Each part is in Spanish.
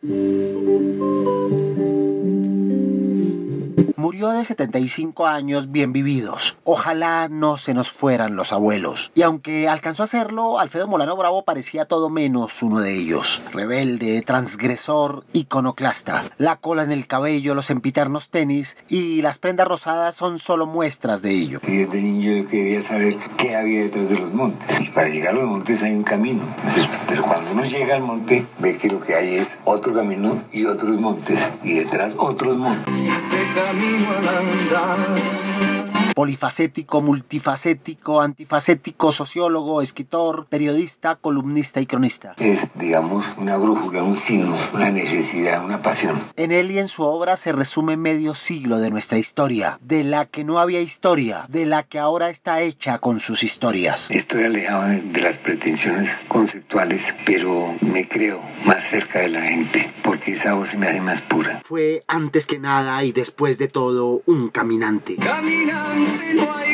Murió de 75 años bien vividos. Ojalá no se nos fueran los abuelos. Y aunque alcanzó a hacerlo, Alfredo Molano Bravo parecía todo menos uno de ellos. Rebelde, transgresor, iconoclasta. La cola en el cabello, los sempiternos tenis y las prendas rosadas son solo muestras de ello. Y desde niño yo quería saber qué había detrás de los montes. Y para llegar a los montes hay un camino, ¿no es cierto? Pero cuando uno llega al monte, ve que lo que hay es otro camino y otros montes. Y detrás otros montes. Polifacético, multifacético, antifacético, sociólogo, escritor, periodista, columnista y cronista. Es, digamos, una brújula, un signo, una necesidad, una pasión. En él y en su obra se resume medio siglo de nuestra historia, de la que no había historia, de la que ahora está hecha con sus historias. Estoy alejado de las pretensiones conceptuales, pero me creo más cerca de la gente, porque esa voz se me hace más pura. Fue antes que nada y después de todo un caminante. Caminante no hay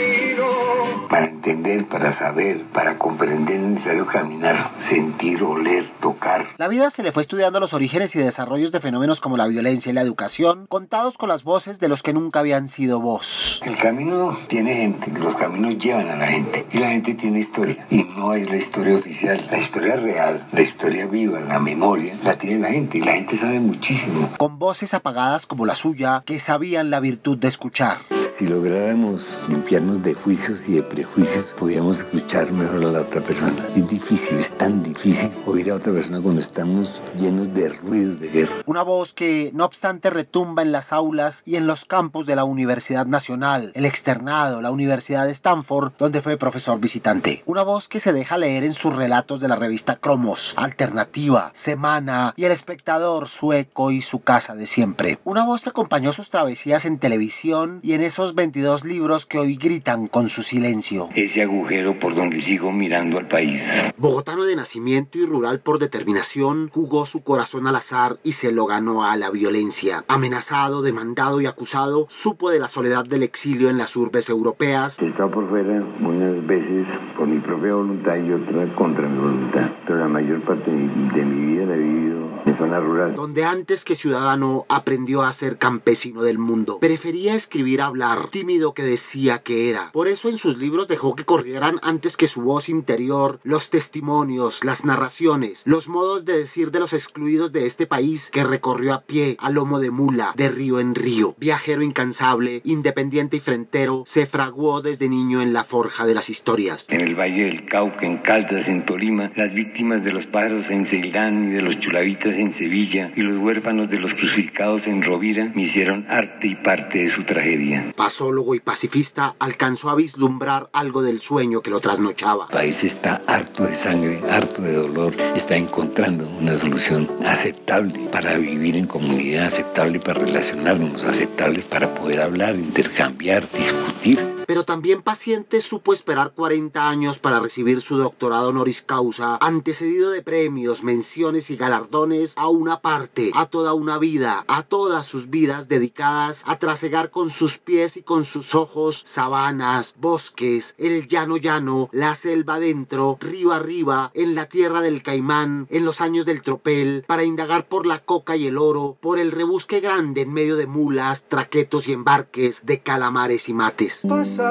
camino. Para entender, para saber, para comprender es necesario caminar, sentir, oler, tocar. La vida se le fue estudiando los orígenes y desarrollos de fenómenos como la violencia y la educación, contados con las voces de los que nunca habían sido voz. El camino tiene gente, los caminos llevan a la gente y la gente tiene historia. Y no es la historia oficial, la historia real, la historia viva, la memoria, la tiene la gente y la gente sabe muchísimo. Con voces apagadas como la suya, que sabían la virtud de escuchar. Si lográramos limpiarnos de juicios y de prejuicios, podríamos escuchar mejor a la otra persona. Es difícil, es tan difícil oír a otra persona cuando estamos llenos de ruidos de guerra. Una voz que, no obstante, retumba en las aulas y en los campus de la Universidad Nacional, el externado, la Universidad de Stanford, donde fue profesor visitante. Una voz que se deja leer en sus relatos de la revista Cromos, Alternativa, Semana y El Espectador, su eco y su casa de siempre. Una voz que acompañó sus travesías en televisión y en esos 22 libros que hoy gritan con su silencio. Ese agujero por donde sigo mirando al país. Bogotano de nacimiento y rural por determinación, jugó su corazón al azar y se lo ganó a la violencia. Amenazado, demandado y acusado, supo de la soledad del exilio en las urbes europeas. He estado por fuera unas veces por mi propia voluntad y otras contra mi voluntad, pero la mayor parte de mi vida la he vivido en zona rural. Donde antes que ciudadano aprendió a ser campesino del mundo. Prefería escribir a hablar, tímido que decía que era. Por eso en sus libros dejó que corrieran antes que su voz interior, los testimonios, las narraciones, los modos de decir de los excluidos de este país que recorrió a pie, a lomo de mula, de río en río. Viajero incansable, independiente y frentero, se fraguó desde niño en la forja de las historias. En el Valle del Cauca, en Caldas, en Tolima, las víctimas de los pájaros en Ceilán y de los chulavitas en Sevilla y los huérfanos de los crucificados en Rovira me hicieron arte y parte de su tragedia. Pasólogo y pacifista, alcanzó a vislumbrar algo del sueño que lo trasnochaba. El país está harto de sangre, harto de dolor, está encontrando una solución aceptable para vivir en comunidad, aceptable para relacionarnos, aceptable para poder hablar, intercambiar, discutir. Pero también paciente supo esperar 40 años para recibir su doctorado honoris causa, antecedido de premios, menciones y galardones a una parte, a toda una vida, a todas sus vidas dedicadas a trasegar con sus pies y con sus ojos sabanas, bosques, el llano, la selva adentro, río arriba, en la tierra del Caimán, en los años del tropel, para indagar por la coca y el oro, por el rebusque grande en medio de mulas, traquetos y embarques, de calamares y mates.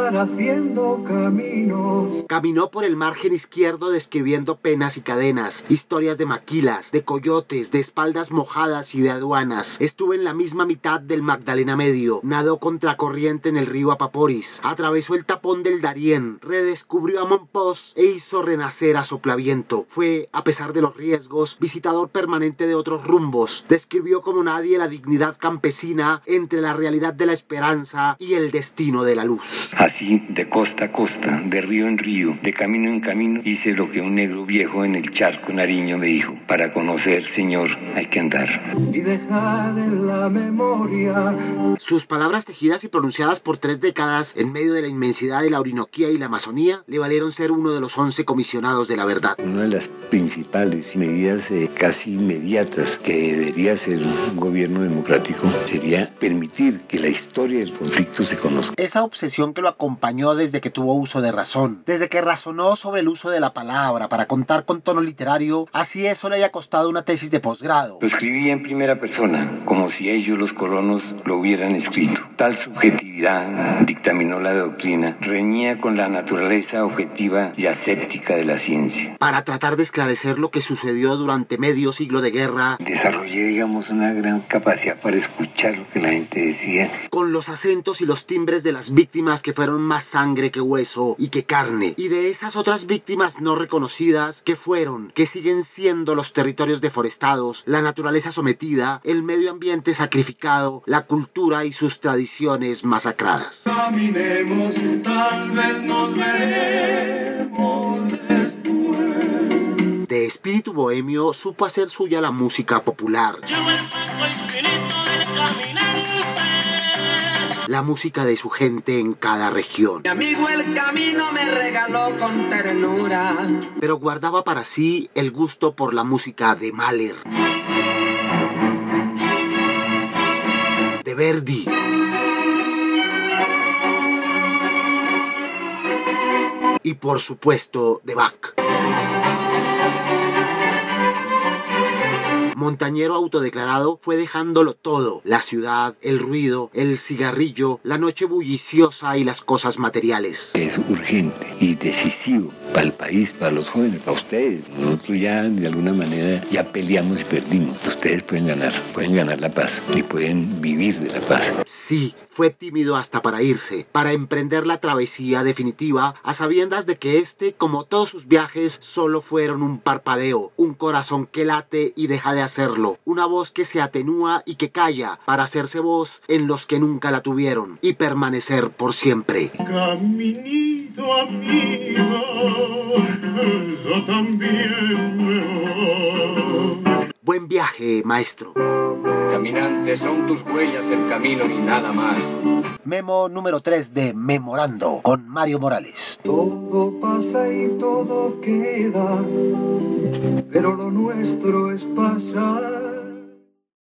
Haciendo caminos. Caminó por el margen izquierdo describiendo penas y cadenas, historias de maquilas, de coyotes, de espaldas mojadas y de aduanas. Estuvo en la misma mitad del Magdalena Medio, nadó contracorriente en el río Apaporis, atravesó el tapón del Darién, redescubrió a Monpós e hizo renacer a Soplaviento. Fue, a pesar de los riesgos, visitador permanente de otros rumbos. Describió como nadie la dignidad campesina entre la realidad de la esperanza y el destino de la luz. Así, de costa a costa, de río en río, de camino en camino, hice lo que un negro viejo en el charco Nariño me dijo: para conocer, Señor, hay que andar. Y dejar en la memoria. Sus palabras tejidas y pronunciadas por 3 décadas en medio de la inmensidad de la Orinoquía y la Amazonía le valieron ser uno de los 11 comisionados de la verdad. Una de las principales medidas casi inmediatas que debería hacer un gobierno democrático sería permitir que la historia del conflicto se conozca. Esa obsesión que que lo acompañó desde que tuvo uso de razón, desde que razonó sobre el uso de la palabra para contar con tono literario, así eso le haya costado una tesis de posgrado. Lo escribía en primera persona, como si ellos, los colonos, lo hubieran escrito. Tal subjetividad, dictaminó la doctrina, reñía con la naturaleza objetiva y aséptica de la ciencia. Para tratar de esclarecer lo que sucedió durante medio siglo de guerra, desarrollé, digamos, una gran capacidad para escuchar lo que la gente decía. Con los acentos y los timbres de las víctimas que fueron más sangre que hueso y que carne, y de esas otras víctimas no reconocidas que fueron, que siguen siendo los territorios deforestados, la naturaleza sometida, el medio ambiente sacrificado, la cultura y sus tradiciones masacradas. Caminemos, tal vez nos veremos después. De espíritu bohemio supo hacer suya la música popular. La música de su gente en cada región. Mi amigo el camino me regaló con ternura. Pero guardaba para sí el gusto por la música de Mahler, de Verdi, y por supuesto de Bach. Montañero autodeclarado, fue dejándolo todo: la ciudad, el ruido, el cigarrillo, la noche bulliciosa y las cosas materiales. Es urgente y decisivo para el país, para los jóvenes, para ustedes. Nosotros ya de alguna manera ya peleamos y perdimos. Ustedes pueden ganar la paz y pueden vivir de la paz. Sí, fue tímido hasta para irse, para emprender la travesía definitiva, a sabiendas de que como todos sus viajes, solo fueron un parpadeo, un corazón que late y deja de hacerlo, una voz que se atenúa y que calla para hacerse voz en los que nunca la tuvieron y permanecer por siempre. Caminito amigo, yo también me voy. Buen viaje, maestro. Caminantes, son tus huellas el camino y nada más. Memo número 3 de Memorando con Mario Morales. Todo pasa y todo queda, pero lo nuestro es pasar.